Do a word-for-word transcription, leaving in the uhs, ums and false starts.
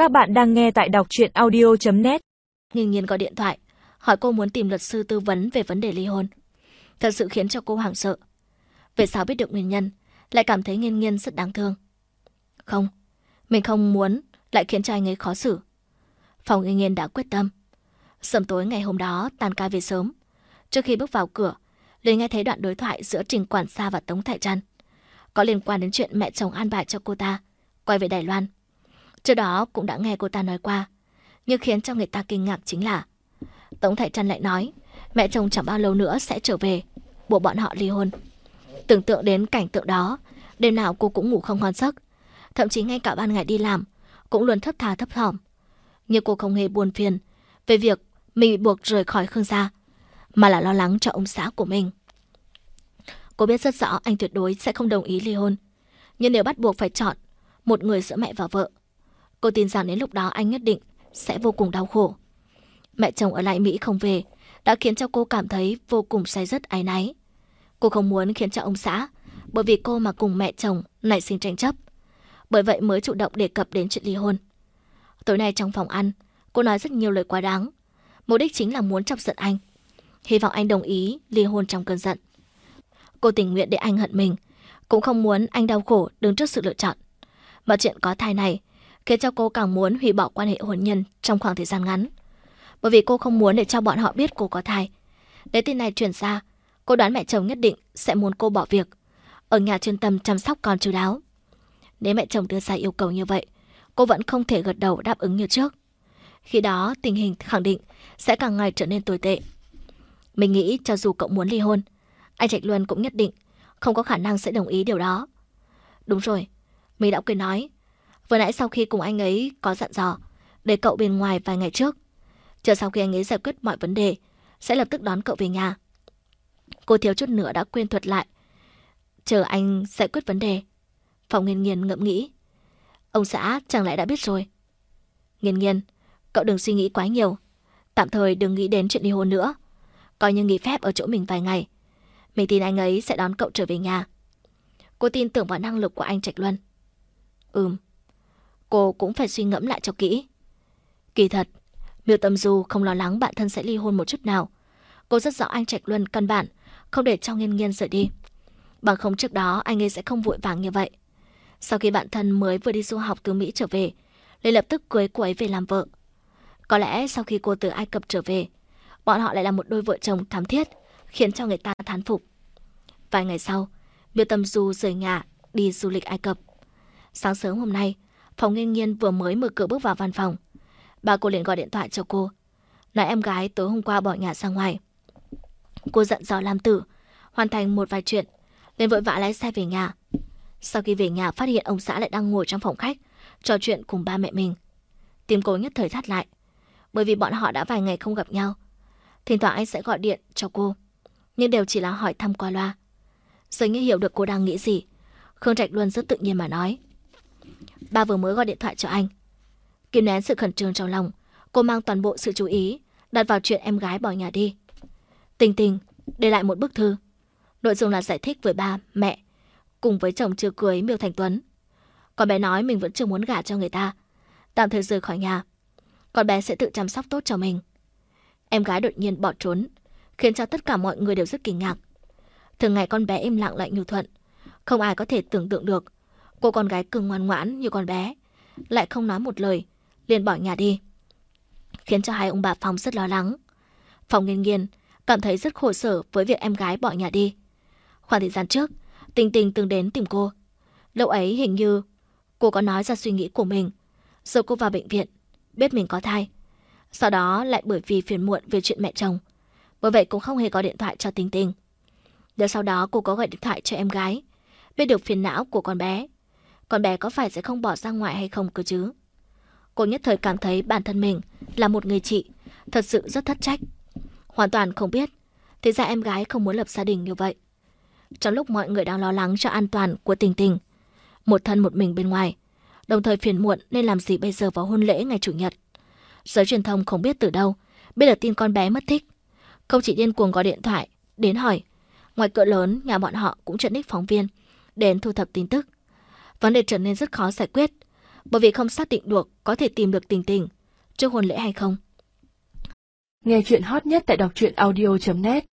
Các bạn đang nghe tại đọc truyện audio chấm net. Nghiên Nghiên gọi điện thoại, hỏi cô muốn tìm luật sư tư vấn về vấn đề ly hôn. Thật sự khiến cho cô hoảng sợ. Về sao biết được nguyên nhân, lại cảm thấy Nghiên Nghiên rất đáng thương. Không, mình không muốn lại khiến cho anh ấy khó xử. Phòng Nghiên Nghiên đã quyết tâm. Sớm tối ngày hôm đó tan ca về sớm. Trước khi bước vào cửa, liền nghe thấy đoạn đối thoại giữa Trình quản gia và Tống Thải Trăn, có liên quan đến chuyện mẹ chồng an bài cho cô ta quay về Đài Loan. Trước đó cũng đã nghe cô ta nói qua, nhưng khiến cho người ta kinh ngạc chính là Tống Thải Trăn lại nói mẹ chồng chẳng bao lâu nữa sẽ trở về, buộc bọn họ ly hôn. Tưởng tượng đến cảnh tượng đó, đêm nào cô cũng ngủ không ngon giấc, thậm chí ngay cả ban ngày đi làm cũng luôn thấp thà thấp thỏm. Nhưng cô không hề buồn phiền về việc mình bị buộc rời khỏi Khương gia, mà là lo lắng cho ông xã của mình. Cô biết rất rõ anh tuyệt đối sẽ không đồng ý ly hôn, nhưng nếu bắt buộc phải chọn một người giữa mẹ và vợ, cô tin rằng đến lúc đó anh nhất định sẽ vô cùng đau khổ. Mẹ chồng ở lại Mỹ không về đã khiến cho cô cảm thấy vô cùng say dứt áy náy. Cô không muốn khiến cho ông xã bởi vì cô mà cùng mẹ chồng nảy sinh tranh chấp, bởi vậy mới chủ động đề cập đến chuyện ly hôn. Tối nay trong phòng ăn, cô nói rất nhiều lời quá đáng, mục đích chính là muốn chọc giận anh, hy vọng anh đồng ý ly hôn trong cơn giận. Cô tình nguyện để anh hận mình, cũng không muốn anh đau khổ đứng trước sự lựa chọn. Mà chuyện có thai này khiến cho cô càng muốn hủy bỏ quan hệ hôn nhân trong khoảng thời gian ngắn, bởi vì cô không muốn để cho bọn họ biết cô có thai. Nếu tin này truyền ra, cô đoán mẹ chồng nhất định sẽ muốn cô bỏ việc, ở nhà chuyên tâm chăm sóc con chu đáo. Nếu mẹ chồng đưa ra yêu cầu như vậy, cô vẫn không thể gật đầu đáp ứng như trước. Khi đó tình hình khẳng định sẽ càng ngày trở nên tồi tệ. Mình nghĩ cho dù cậu muốn ly hôn, anh Trạch Luân cũng nhất định không có khả năng sẽ đồng ý điều đó. Đúng rồi, mình đã quên nói, vừa nãy sau khi cùng anh ấy có dặn dò để cậu bên ngoài vài ngày trước, chờ sau khi anh ấy giải quyết mọi vấn đề sẽ lập tức đón cậu về nhà. Cô thiếu chút nữa đã quên thuật lại. Chờ anh giải quyết vấn đề. Phòng Nghiên Nghiên ngẫm nghĩ, ông xã chẳng lẽ đã biết rồi. Nghiên Nghiên, cậu đừng suy nghĩ quá nhiều, tạm thời đừng nghĩ đến chuyện ly hôn nữa, coi như nghỉ phép ở chỗ mình vài ngày. Mình tin anh ấy sẽ đón cậu trở về nhà. Cô tin tưởng vào năng lực của anh Trạch Luân. Ừm, cô cũng phải suy ngẫm lại cho kỹ. Kỳ thật, Miêu Tâm Du không lo lắng bạn thân sẽ ly hôn một chút nào. Cô rất rõ anh Trạch Luân căn bản không để cho Nghiên Nghiên rời đi, bằng không trước đó anh ấy sẽ không vội vàng như vậy. Sau khi bạn thân mới vừa đi du học từ Mỹ trở về, liền lập tức cưới cô ấy về làm vợ. Có lẽ sau khi cô từ Ai Cập trở về, bọn họ lại là một đôi vợ chồng thắm thiết, khiến cho người ta thán phục. Vài ngày sau, Miêu Tâm Du rời nhà đi du lịch Ai Cập. Sáng sớm hôm nay, Phòng Nghiên Nghiên vừa mới mở cửa bước vào văn phòng, bà cô liền gọi điện thoại cho cô, nói em gái tối hôm qua bỏ nhà ra ngoài. Cô dặn dò Lam Tử hoàn thành một vài chuyện, liền vội vã lái xe về nhà. Sau khi về nhà phát hiện ông xã lại đang ngồi trong phòng khách trò chuyện cùng ba mẹ mình. Tim cô nhất thời thắt lại, bởi vì bọn họ đã vài ngày không gặp nhau. Thỉnh thoảng anh sẽ gọi điện cho cô, nhưng đều chỉ là hỏi thăm qua loa. Dường như hiểu được cô đang nghĩ gì, Khương Trạch Luân rất tự nhiên mà nói, ba vừa mới gọi điện thoại cho anh. Kìm nén sự khẩn trương trong lòng, cô mang toàn bộ sự chú ý đặt vào chuyện em gái bỏ nhà đi. Tình Tình để lại một bức thư, nội dung là giải thích với ba, mẹ cùng với chồng chưa cưới Miêu Thành Tuấn. Con bé nói mình vẫn chưa muốn gả cho người ta, tạm thời rời khỏi nhà. Con bé sẽ tự chăm sóc tốt cho mình. Em gái đột nhiên bỏ trốn, khiến cho tất cả mọi người đều rất kinh ngạc. Thường ngày con bé im lặng lại nhu thuận, không ai có thể tưởng tượng được cô con gái cưng ngoan ngoãn như con bé lại không nói một lời liền bỏ nhà đi, khiến cho hai ông bà Phòng rất lo lắng. Phòng Nghiên Nghiên cảm thấy rất khổ sở với việc em gái bỏ nhà đi. Khoảng thời gian trước, Tình Tình từng đến tìm cô. Lúc ấy hình như cô có nói ra suy nghĩ của mình, rồi cô vào bệnh viện biết mình có thai. Sau đó lại bởi vì phiền muộn về chuyện mẹ chồng, bởi vậy cũng không hề có điện thoại cho Tình Tình. Nếu sau đó cô có gọi điện thoại cho em gái, biết được phiền não của con bé, con bé có phải sẽ không bỏ ra ngoài hay không cơ chứ? Cô nhất thời cảm thấy bản thân mình là một người chị thật sự rất thất trách, hoàn toàn không biết thì ra em gái không muốn lập gia đình như vậy. Trong lúc mọi người đang lo lắng cho an toàn của Tình Tình, một thân một mình bên ngoài, đồng thời phiền muộn nên làm gì bây giờ vào hôn lễ ngày chủ nhật, giới truyền thông không biết từ đâu biết được tin con bé mất tích, không chỉ điên cuồng gọi điện thoại đến hỏi. Ngoài cửa lớn, nhà bọn họ cũng chặn đích phóng viên đến thu thập tin tức. Vấn đề trở nên rất khó giải quyết, bởi vì không xác định được có thể tìm được Tình Tình trước hôn lễ hay không. Nghe chuyện hot nhất tại đọc truyện audio chấm net